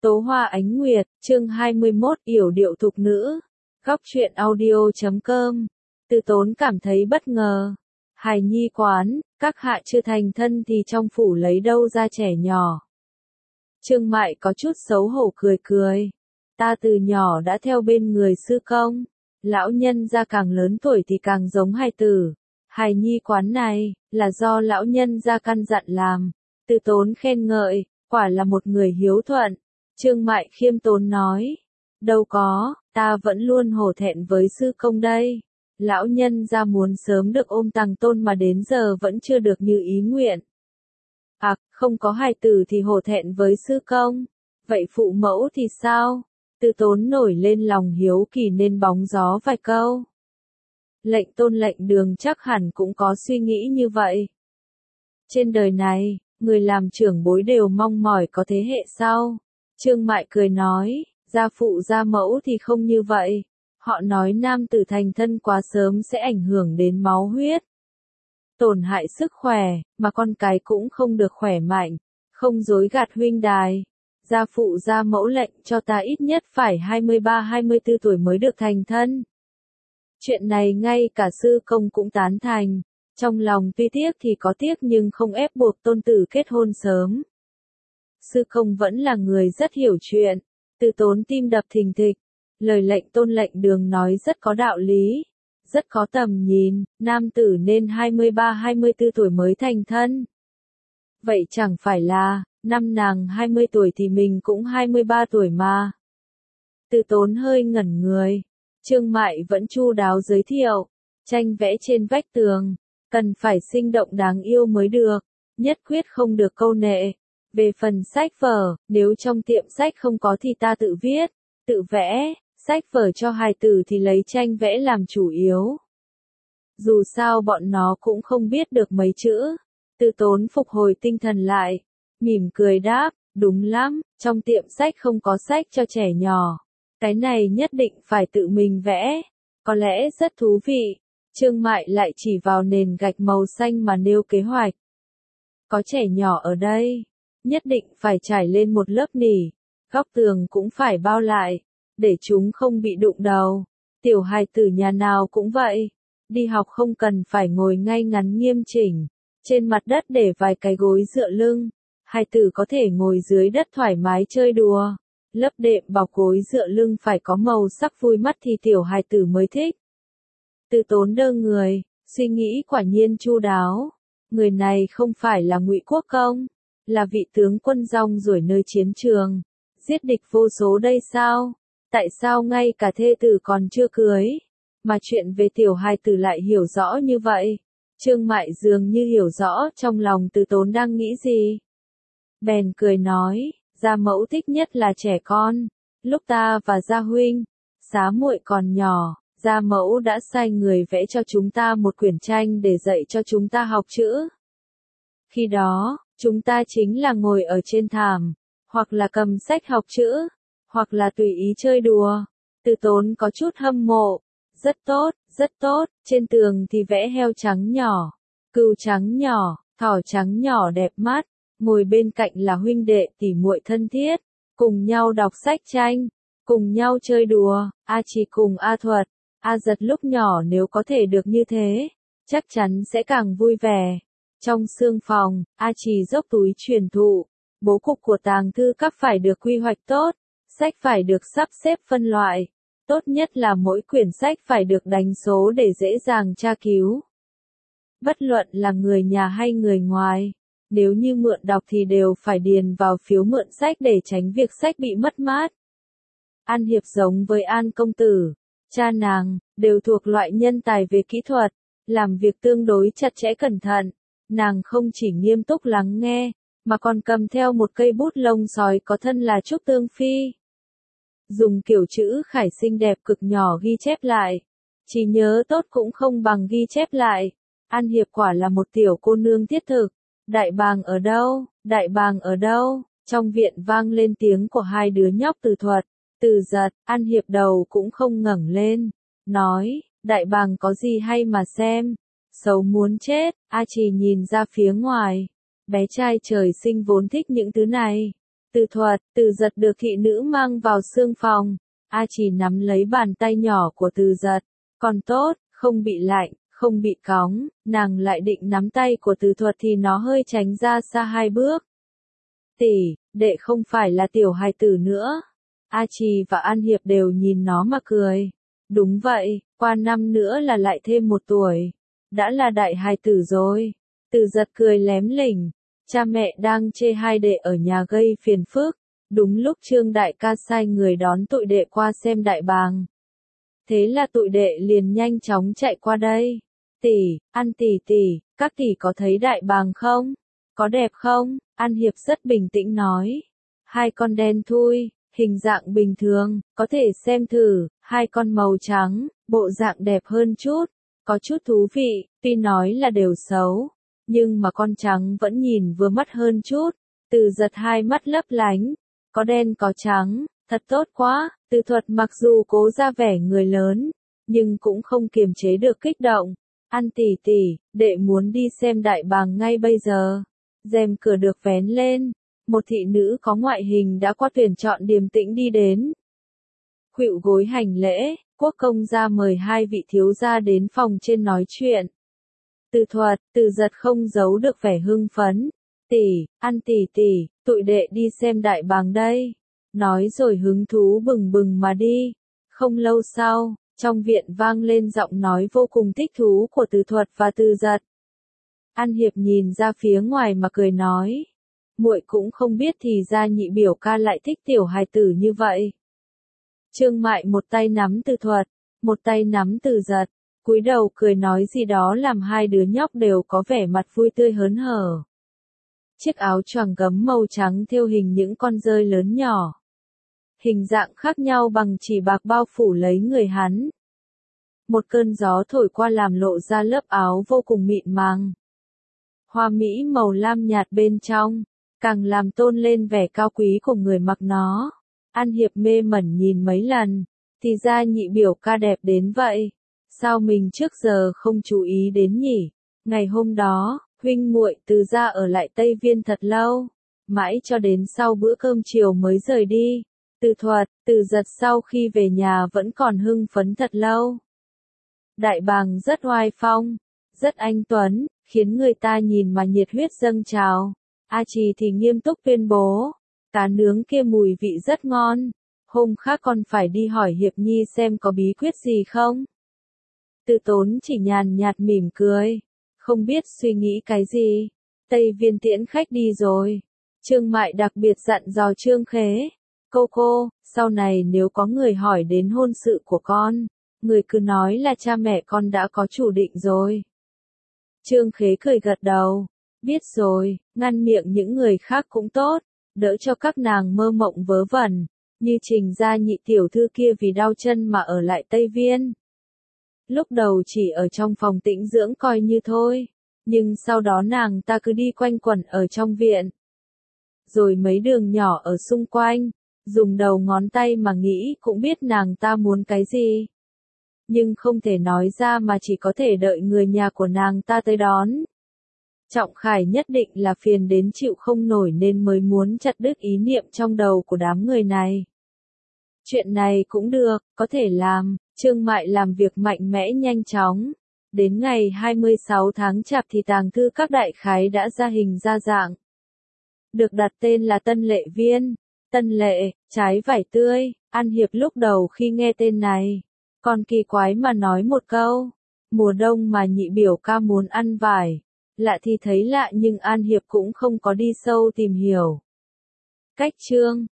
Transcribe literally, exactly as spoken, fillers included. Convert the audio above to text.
Tố Hoa Ánh Nguyệt, chương hai mươi mốt, yểu điệu thục nữ. Góc truyện audio chấm com. Từ Tốn cảm thấy bất ngờ. Hài nhi quán, các hạ chưa thành thân thì trong phủ lấy đâu ra trẻ nhỏ. Trương Mại có chút xấu hổ cười cười. Ta từ nhỏ đã theo bên người sư công. Lão nhân gia càng lớn tuổi thì càng giống hài tử. Hài nhi quán này, là do lão nhân gia căn dặn làm. Từ Tốn khen ngợi, quả là một người hiếu thuận. Trương Mại khiêm tốn nói. Đâu có, ta vẫn luôn hổ thẹn với sư công đây. Lão nhân gia muốn sớm được ôm tàng tôn mà đến giờ vẫn chưa được như ý nguyện. À, không có hài tử thì hổ thẹn với sư công. Vậy phụ mẫu thì sao? Từ Tốn nổi lên lòng hiếu kỳ nên bóng gió vài câu. Lệnh Tôn lệnh Đường chắc hẳn cũng có suy nghĩ như vậy. Trên đời này, người làm trưởng bối đều mong mỏi có thế hệ sau. Trương Mại cười nói, gia phụ gia mẫu thì không như vậy. Họ nói nam tử thành thân quá sớm sẽ ảnh hưởng đến máu huyết. Tổn hại sức khỏe, mà con cái cũng không được khỏe mạnh, không dối gạt huynh đài. Gia phụ gia mẫu lệnh cho ta ít nhất phải hai mươi ba hai mươi tư tuổi mới được thành thân. Chuyện này ngay cả sư công cũng tán thành. Trong lòng tuy tiếc thì có tiếc nhưng không ép buộc tôn tử kết hôn sớm. Sư công vẫn là người rất hiểu chuyện. Từ Tốn tim đập thình thịch. Lời lệnh Tôn lệnh Đường nói rất có đạo lý. Rất có tầm nhìn, nam tử nên hai mươi ba hai mươi tư tuổi mới thành thân. Vậy chẳng phải là, năm nàng hai mươi tuổi thì mình cũng hai mươi ba tuổi mà. Từ Tốn hơi ngẩn người. Trương Mại vẫn chu đáo giới thiệu. Tranh vẽ trên vách tường. Cần phải sinh động đáng yêu mới được. Nhất quyết không được câu nệ. Về phần sách vở, nếu trong tiệm sách không có thì ta tự viết, tự vẽ, sách vở cho hài tử thì lấy tranh vẽ làm chủ yếu. Dù sao bọn nó cũng không biết được mấy chữ. Từ Tốn phục hồi tinh thần lại, mỉm cười đáp, đúng lắm, trong tiệm sách không có sách cho trẻ nhỏ. Cái này nhất định phải tự mình vẽ, có lẽ rất thú vị. Trương Mại lại chỉ vào nền gạch màu xanh mà nêu kế hoạch. Có trẻ nhỏ ở đây. Nhất định phải trải lên một lớp nỉ, góc tường cũng phải bao lại, để chúng không bị đụng đầu. Tiểu hài tử nhà nào cũng vậy, đi học không cần phải ngồi ngay ngắn nghiêm chỉnh, trên mặt đất để vài cái gối dựa lưng, hài tử có thể ngồi dưới đất thoải mái chơi đùa. Lớp đệm bọc gối dựa lưng phải có màu sắc vui mắt thì tiểu hài tử mới thích. Từ Tốn đơ người, suy nghĩ quả nhiên chu đáo. Người này không phải là Ngụy Quốc Công, là vị tướng quân rong ruổi nơi chiến trường, giết địch vô số đây sao? Tại sao ngay cả thê tử còn chưa cưới, mà chuyện về tiểu hài tử lại hiểu rõ như vậy? Trương Mại dường như hiểu rõ trong lòng Từ Tốn đang nghĩ gì. Bèn cười nói, gia mẫu thích nhất là trẻ con. Lúc ta và gia huynh, xá muội còn nhỏ, gia mẫu đã sai người vẽ cho chúng ta một quyển tranh để dạy cho chúng ta học chữ. Khi đó, chúng ta chính là ngồi ở trên thảm, hoặc là cầm sách học chữ, hoặc là tùy ý chơi đùa. Từ Tốn có chút hâm mộ. Rất tốt, rất tốt, trên tường thì vẽ heo trắng nhỏ, cừu trắng nhỏ, thỏ trắng nhỏ đẹp mắt, ngồi bên cạnh là huynh đệ tỉ muội thân thiết, cùng nhau đọc sách tranh, cùng nhau chơi đùa, A Chỉ cùng A Thuật, A Giật lúc nhỏ nếu có thể được như thế, chắc chắn sẽ càng vui vẻ. Trong sương phòng, A Chỉ dốc túi truyền thụ, bố cục của tàng thư các phải được quy hoạch tốt, sách phải được sắp xếp phân loại, tốt nhất là mỗi quyển sách phải được đánh số để dễ dàng tra cứu. Bất luận là người nhà hay người ngoài, nếu như mượn đọc thì đều phải điền vào phiếu mượn sách để tránh việc sách bị mất mát. An Hiệp giống với An công tử, cha nàng, đều thuộc loại nhân tài về kỹ thuật, làm việc tương đối chặt chẽ cẩn thận. Nàng không chỉ nghiêm túc lắng nghe, mà còn cầm theo một cây bút lông sói có thân là Trúc Tương Phi. Dùng kiểu chữ khải xinh đẹp cực nhỏ ghi chép lại. Chỉ nhớ tốt cũng không bằng ghi chép lại. An Hiệp quả là một tiểu cô nương thiết thực. Đại bàng ở đâu? Đại bàng ở đâu? Trong viện vang lên tiếng của hai đứa nhóc Từ Thuật, Từ Giật. An Hiệp đầu cũng không ngẩng lên. Nói, đại bàng có gì hay mà xem? Xấu muốn chết. A Chỉ nhìn ra phía ngoài. Bé trai trời sinh vốn thích những thứ này. Từ Thuật, Từ Giật được thị nữ mang vào xương phòng. A Trì nắm lấy bàn tay nhỏ của Từ Giật. Còn tốt, không bị lạnh, không bị cóng, nàng lại định nắm tay của Từ Thuật thì nó hơi tránh ra xa hai bước. Tỷ, đệ không phải là tiểu hài tử nữa. A Trì và An Hiệp đều nhìn nó mà cười. Đúng vậy, qua năm nữa là lại thêm một tuổi. Đã là đại hài tử rồi. Từ Giật cười lém lỉnh. Cha mẹ đang chê hai đệ ở nhà gây phiền phức. Đúng lúc Trương đại ca sai người đón tụi đệ qua xem đại bàng. Thế là tụi đệ liền nhanh chóng chạy qua đây. Tỷ, An tỷ tỷ, các tỷ có thấy đại bàng không? Có đẹp không? An Hiệp rất bình tĩnh nói. Hai con đen thui, hình dạng bình thường, có thể xem thử, hai con màu trắng, bộ dạng đẹp hơn chút, có chút thú vị, tuy nói là đều xấu, nhưng mà con trắng vẫn nhìn vừa mắt hơn chút. Từ Giật hai mắt lấp lánh, có đen có trắng, thật tốt quá. Từ Thuật mặc dù cố ra vẻ người lớn, nhưng cũng không kiềm chế được kích động. An tỷ tỷ, đệ muốn đi xem đại bàng ngay bây giờ. Rèm cửa được vén lên, một thị nữ có ngoại hình đã qua tuyển chọn điềm tĩnh đi đến. Khuỵu gối hành lễ, quốc công gia mời hai vị thiếu gia đến phòng trên nói chuyện. Từ Thuật, Từ Giật không giấu được vẻ hưng phấn. Tỷ, An tỷ tỷ, tụi đệ đi xem đại bàng đây. Nói rồi hứng thú bừng bừng mà đi. Không lâu sau, trong viện vang lên giọng nói vô cùng thích thú của Từ Thuật và Từ Giật. An Hiệp nhìn ra phía ngoài mà cười nói. Muội cũng không biết thì ra nhị biểu ca lại thích tiểu hài tử như vậy. Trương Mại một tay nắm Từ Thuật, một tay nắm Từ Giật, cúi đầu cười nói gì đó làm hai đứa nhóc đều có vẻ mặt vui tươi hớn hở. Chiếc áo choàng gấm màu trắng thêu hình những con dơi lớn nhỏ. Hình dạng khác nhau bằng chỉ bạc bao phủ lấy người hắn. Một cơn gió thổi qua làm lộ ra lớp áo vô cùng mịn màng. Hoa mỹ màu lam nhạt bên trong, càng làm tôn lên vẻ cao quý của người mặc nó. An Hiệp mê mẩn nhìn mấy lần, thì ra nhị biểu ca đẹp đến vậy. Sao mình trước giờ không chú ý đến nhỉ? Ngày hôm đó, huynh muội Từ gia ở lại Tây Viên thật lâu, mãi cho đến sau bữa cơm chiều mới rời đi. Từ Thuật, Từ Giật sau khi về nhà vẫn còn hưng phấn thật lâu. Đại bàng rất oai phong, rất anh tuấn, khiến người ta nhìn mà nhiệt huyết dâng trào. A Trì thì nghiêm túc tuyên bố, cá nướng kia mùi vị rất ngon, hôm khác còn phải đi hỏi Hiệp Nhi xem có bí quyết gì không. Từ Tốn chỉ nhàn nhạt mỉm cười, không biết suy nghĩ cái gì. Tây Viên tiễn khách đi rồi. Trương Mại đặc biệt dặn dò Trương Khế. Cô cô, sau này nếu có người hỏi đến hôn sự của con, người cứ nói là cha mẹ con đã có chủ định rồi. Trương Khế cười gật đầu. Biết rồi, ngăn miệng những người khác cũng tốt, đỡ cho các nàng mơ mộng vớ vẩn, như Trình gia nhị tiểu thư kia vì đau chân mà ở lại Tây Viên. Lúc đầu chỉ ở trong phòng tĩnh dưỡng coi như thôi, nhưng sau đó nàng ta cứ đi quanh quẩn ở trong viện. Rồi mấy đường nhỏ ở xung quanh, dùng đầu ngón tay mà nghĩ cũng biết nàng ta muốn cái gì. Nhưng không thể nói ra mà chỉ có thể đợi người nhà của nàng ta tới đón. Trọng Khải nhất định là phiền đến chịu không nổi nên mới muốn chặt đứt ý niệm trong đầu của đám người này. Chuyện này cũng được, có thể làm. Trương Mại làm việc mạnh mẽ nhanh chóng. Đến ngày hai mươi sáu tháng Chạp thì tàng thư các đại khái đã ra hình ra dạng. Được đặt tên là Tân Lệ Viên. Tân Lệ, trái vải tươi. An Hiệp lúc đầu khi nghe tên này, còn kỳ quái mà nói một câu. Mùa đông mà nhị biểu ca muốn ăn vải. Lạ thì thấy lạ nhưng An Hiệp cũng không có đi sâu tìm hiểu. Cách chương